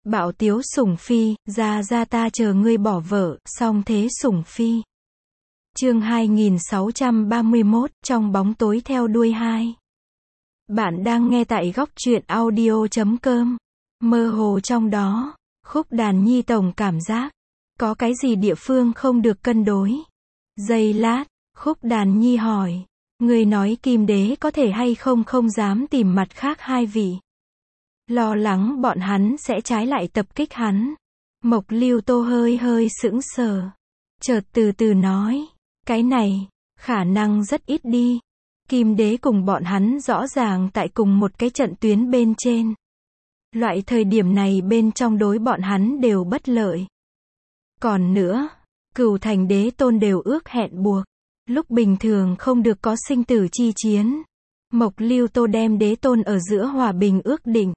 Bạo tiếu sủng phi, ra ta chờ ngươi bỏ vợ, song thế sủng phi. Chương 2631, trong bóng tối theo đuôi 2. Bạn đang nghe tại góc truyện audio.com. Mơ hồ trong đó, Khúc Đàn Nhi tổng cảm giác có cái gì địa phương không được cân đối. Giây lát, Khúc Đàn Nhi hỏi, người nói Kim Đế có thể hay không dám tìm mặt khác hai vị. Lo lắng bọn hắn sẽ trái lại tập kích hắn. Mộc Lưu Tô hơi sững sờ, chợt từ từ nói, cái này, khả năng rất ít đi. Kim Đế cùng bọn hắn rõ ràng tại cùng một cái trận tuyến bên trên. Loại thời điểm này bên trong đối bọn hắn đều bất lợi. Còn nữa, Cửu Thành Đế Tôn đều ước hẹn buộc, lúc bình thường không được có sinh tử chi chiến. Mộc Lưu Tô đem Đế Tôn ở giữa hòa bình ước định.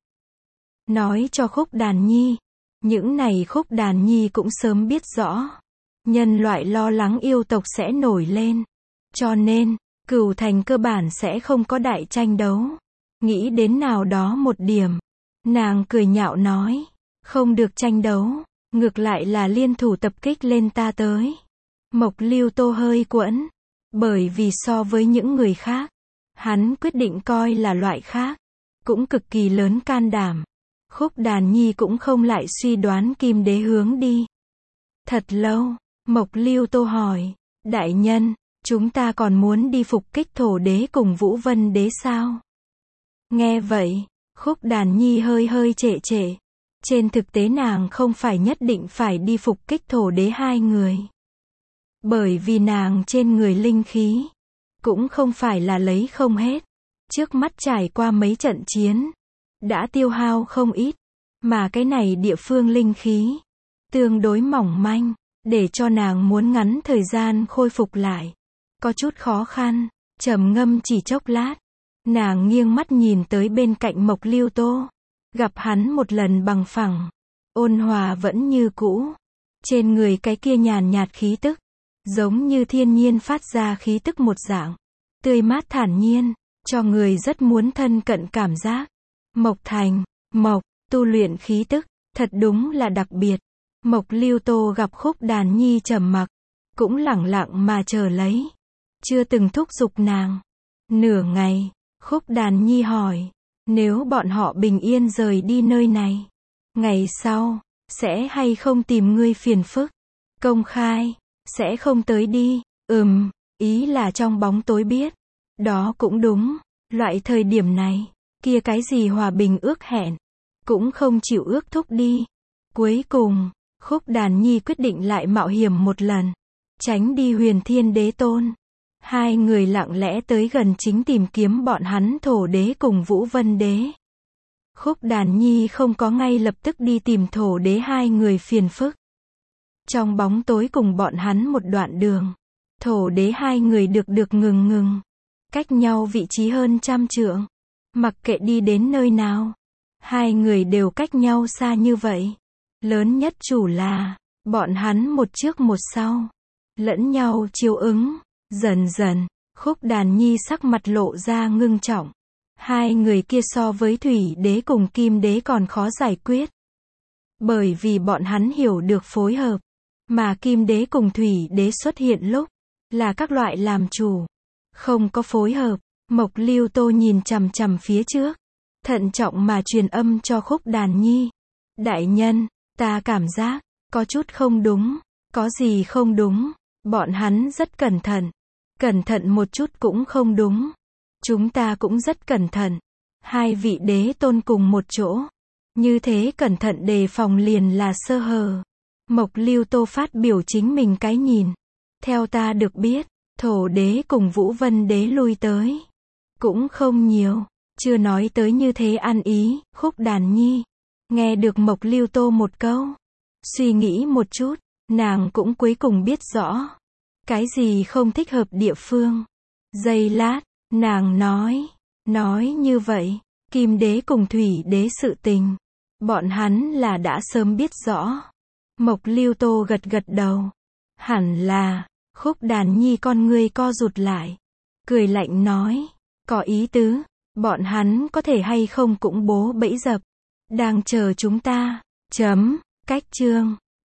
Nói cho Khúc Đàn Nhi. Những này Khúc Đàn Nhi cũng sớm biết rõ. Nhân loại lo lắng yêu tộc sẽ nổi lên. Cho nên, Cửu Thành cơ bản sẽ không có đại tranh đấu. Nghĩ đến nào đó một điểm. Nàng cười nhạo nói. Không được tranh đấu. Ngược lại là liên thủ tập kích lên ta tới. Mộc Lưu Tô hơi quẫn. Bởi vì so với những người khác, hắn quyết định coi là loại khác. Cũng cực kỳ lớn can đảm. Khúc Đàn Nhi cũng không lại suy đoán Kim Đế hướng đi. Thật lâu, Mộc Lưu Tô hỏi, đại nhân, chúng ta còn muốn đi phục kích Thổ Đế cùng Vũ Vân Đế sao? Nghe vậy, Khúc Đàn Nhi hơi trệ. Trên thực tế nàng không phải nhất định phải đi phục kích Thổ Đế hai người. Bởi vì nàng trên người linh khí, cũng không phải là lấy không hết. Trước mắt trải qua mấy trận chiến, đã tiêu hao không ít, mà cái này địa phương linh khí tương đối mỏng manh, để cho nàng muốn ngắn thời gian khôi phục lại, có chút khó khăn. Trầm ngâm chỉ chốc lát, nàng nghiêng mắt nhìn tới bên cạnh Mộc Lưu Tô, gặp hắn một lần bằng phẳng, ôn hòa vẫn như cũ, trên người cái kia nhàn nhạt khí tức, giống như thiên nhiên phát ra khí tức một dạng, tươi mát thản nhiên, cho người rất muốn thân cận cảm giác. Mộc Thành, tu luyện khí tức, thật đúng là đặc biệt. Mộc Lưu Tô gặp Khúc Đàn Nhi trầm mặc, cũng lẳng lặng mà chờ lấy, chưa từng thúc giục nàng. Nửa ngày, Khúc Đàn Nhi hỏi, nếu bọn họ bình yên rời đi nơi này, ngày sau, sẽ hay không tìm ngươi phiền phức? Công khai, sẽ không tới đi. Ý là trong bóng tối biết. Đó cũng đúng, loại thời điểm này, kia cái gì hòa bình ước hẹn, cũng không chịu ước thúc đi. Cuối cùng, Khúc Đàn Nhi quyết định lại mạo hiểm một lần, tránh đi Huyền Thiên Đế Tôn. Hai người lặng lẽ tới gần chính tìm kiếm bọn hắn Thổ Đế cùng Vũ Vân Đế. Khúc Đàn Nhi không có ngay lập tức đi tìm Thổ Đế hai người phiền phức. Trong bóng tối cùng bọn hắn một đoạn đường, Thổ Đế hai người được ngừng, cách nhau vị trí hơn 100 trượng. Mặc kệ đi đến nơi nào, hai người đều cách nhau xa như vậy. Lớn nhất chủ là, bọn hắn một trước một sau, lẫn nhau chiếu ứng. Dần dần, Khúc Đàn Nhi sắc mặt lộ ra ngưng trọng. Hai người kia so với Thủy Đế cùng Kim Đế còn khó giải quyết. Bởi vì bọn hắn hiểu được phối hợp, mà Kim Đế cùng Thủy Đế xuất hiện lúc, là các loại làm chủ. Không có phối hợp, Mộc Lưu Tô nhìn chằm phía trước, thận trọng mà truyền âm cho Khúc Đàn Nhi. Đại nhân, ta cảm giác, có chút không đúng. Có gì không đúng? Bọn hắn rất cẩn thận một chút cũng không đúng. Chúng ta cũng rất cẩn thận. Hai vị đế tôn cùng một chỗ. Như thế cẩn thận đề phòng liền là sơ hở. Mộc Lưu Tô phát biểu chính mình cái nhìn. Theo ta được biết, Thổ Đế cùng Vũ Vân Đế lui tới cũng không nhiều, chưa nói tới như thế ăn ý. Khúc Đàn Nhi nghe được Mộc Lưu Tô một câu, suy nghĩ một chút, nàng cũng cuối cùng biết rõ cái gì không thích hợp địa phương. Giây lát, nàng nói như vậy, Kim Đế cùng Thủy Đế sự tình, bọn hắn là đã sớm biết rõ. Mộc Lưu Tô gật đầu. Hẳn là. Khúc Đàn Nhi con ngươi co rụt lại, cười lạnh nói, có ý tứ, bọn hắn có thể hay không cũng bố bẫy dập, đang chờ chúng ta. Chấm. Cách chương